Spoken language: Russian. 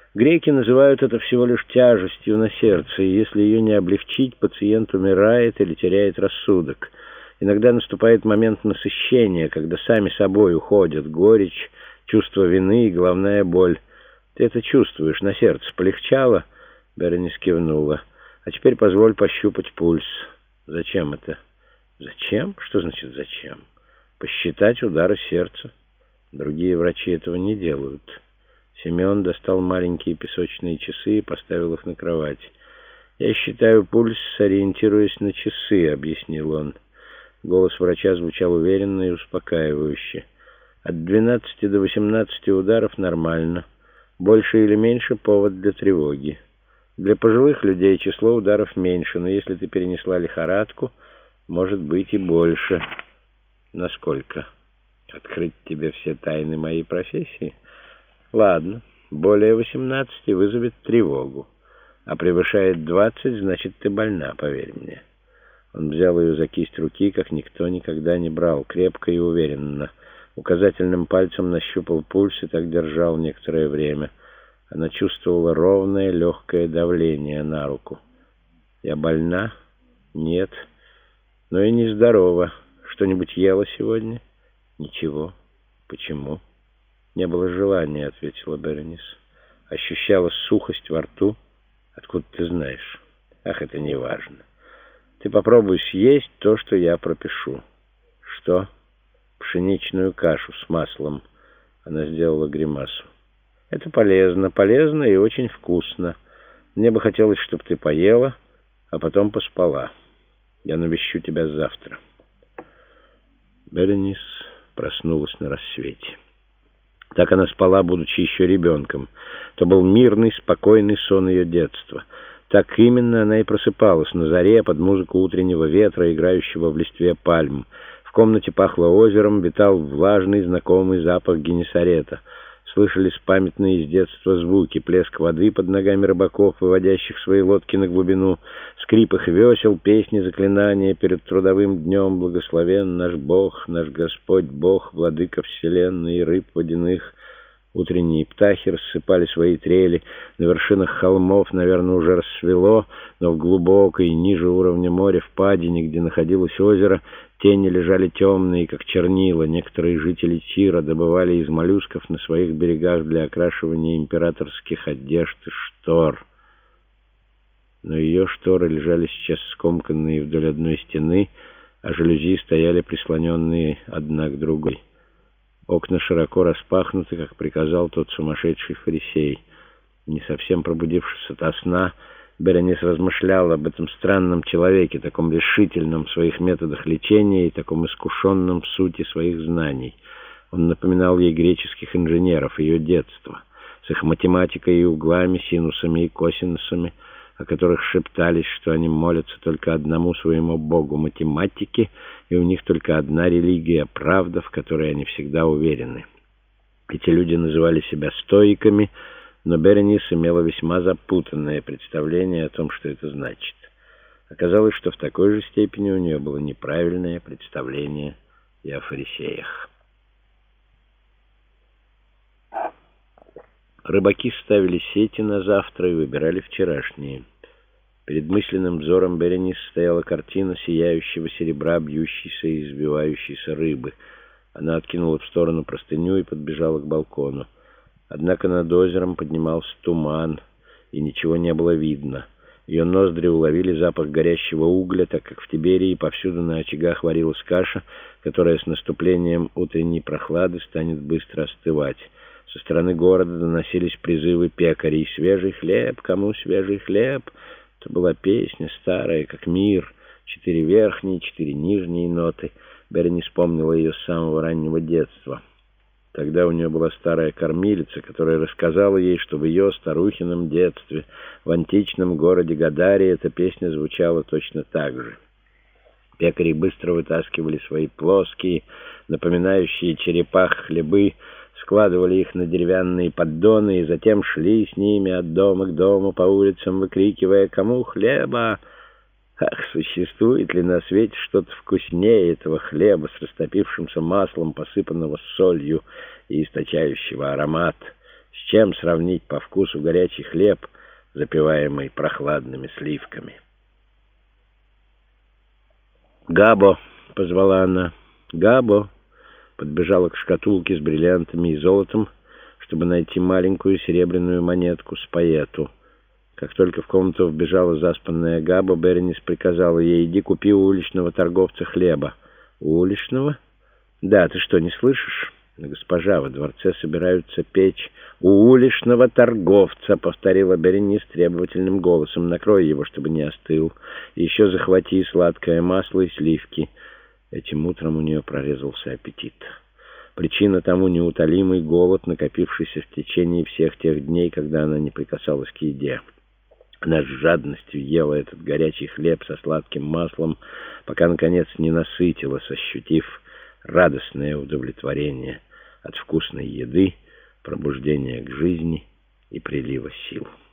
Греки называют это всего лишь тяжестью на сердце, и если ее не облегчить, пациент умирает или теряет рассудок. Иногда наступает момент насыщения, когда сами собой уходят горечь, чувство вины и головная боль. Ты это чувствуешь, на сердце полегчало?» Беренис кивнула. «А теперь позволь пощупать пульс». «Зачем это?» «Зачем? Что значит «зачем»?» «Посчитать удары сердца. Другие врачи этого не делают». Семен достал маленькие песочные часы и поставил их на кровать. «Я считаю пульс, ориентируясь на часы», — объяснил он. Голос врача звучал уверенно и успокаивающе. «От 12 до 18 ударов нормально. Больше или меньше — повод для тревоги. Для пожилых людей число ударов меньше, но если ты перенесла лихорадку, может быть и больше». «Насколько? Открыть тебе все тайны моей профессии?» «Ладно, более 18 вызовет тревогу, а превышает 20, значит, ты больна, поверь мне». Он взял ее за кисть руки, как никто никогда не брал, крепко и уверенно. Указательным пальцем нащупал пульс и так держал некоторое время. Она чувствовала ровное, легкое давление на руку. «Я больна? Нет. Но и нездорова. Что-нибудь ела сегодня?» «Ничего. Почему?» «Не было желания», — ответила Беренис. «Ощущала сухость во рту. Откуда ты знаешь?» «Ах, это не важно. Ты попробуй съесть то, что я пропишу». «Что?» «Пшеничную кашу с маслом». Она сделала гримасу. «Это полезно, полезно и очень вкусно. Мне бы хотелось, чтобы ты поела, а потом поспала. Я навещу тебя завтра». Беренис проснулась на рассвете. Так она спала, будучи еще ребенком. То был мирный, спокойный сон ее детства. Так именно она и просыпалась на заре под музыку утреннего ветра, играющего в листве пальм. В комнате пахло озером, витал влажный, знакомый запах Генесарета. Слышались памятные из детства звуки: плеск воды под ногами рыбаков, выводящих свои лодки на глубину, скрип их весел, песни, заклинания перед трудовым днем. Благословен наш Бог, наш Господь Бог, владыка вселенной и рыб водяных. Утренние птахи рассыпали свои трели. На вершинах холмов, наверное, уже рассвело, но в глубокой, ниже уровня моря впадине, где находилось озеро, тени лежали темные, как чернила. Некоторые жители Тира добывали из моллюсков на своих берегах для окрашивания императорских одежд и штор. Но ее шторы лежали сейчас скомканные вдоль одной стены, а жалюзи стояли прислоненные одна к другой. Окна широко распахнуты, как приказал тот сумасшедший фарисей. Не совсем пробудившись ото сна, Беренис размышлял об этом странном человеке, таком решительном в своих методах лечения и таком искушенном в сути своих знаний. Он напоминал ей греческих инженеров ее детства, с их математикой и углами, синусами и косинусами, о которых шептались, что они молятся только одному своему богу — математике, и у них только одна религия — правда, в которой они всегда уверены. Эти люди называли себя стоиками, но Беренис имела весьма запутанное представление о том, что это значит. Оказалось, что в такой же степени у нее было неправильное представление и о фарисеях. Рыбаки ставили сети на завтра и выбирали вчерашние. Перед мысленным взором Беренис стояла картина сияющего серебра, бьющейся и избивающейся рыбы. Она откинула в сторону простыню и подбежала к балкону. Однако над озером поднимался туман, и ничего не было видно. Ее ноздри уловили запах горящего угля, так как в Тиберии повсюду на очагах варилась каша, которая с наступлением утренней прохлады станет быстро остывать. Со стороны города доносились призывы пекарей: «Свежий хлеб! Кому свежий хлеб?» Это была песня, старая, как мир. 4 верхние, 4 нижние ноты. Беренис вспомнила ее с самого раннего детства. Тогда у нее была старая кормилица, которая рассказала ей, что в ее старухином детстве в античном городе Гадарии эта песня звучала точно так же. Пекари быстро вытаскивали свои плоские, напоминающие черепах хлебы, складывали их на деревянные поддоны и затем шли с ними от дома к дому по улицам, выкрикивая: «Кому хлеба?» Ах, существует ли на свете что-то вкуснее этого хлеба с растопившимся маслом, посыпанного солью и источающего аромат? С чем сравнить по вкусу горячий хлеб, запиваемый прохладными сливками? «Габо!» — позвала она. «Габо!» — подбежала к шкатулке с бриллиантами и золотом, чтобы найти маленькую серебряную монетку с пайету. Как только в комнату вбежала заспанная Габо, Беренис приказала ей: «Иди купи у уличного торговца хлеба». «У уличного? Да, ты что, не слышишь? Госпожа, во дворце собираются печь». «У уличного торговца», — повторила Беренис требовательным голосом. «Накрой его, чтобы не остыл. И еще захвати сладкое масло и сливки». Этим утром у нее прорезался аппетит. Причина тому неутолимый голод, накопившийся в течение всех тех дней, когда она не прикасалась к еде. Она с жадностью ела этот горячий хлеб со сладким маслом, пока, наконец, не насытилась, ощутив радостное удовлетворение от вкусной еды, пробуждения к жизни и прилива сил.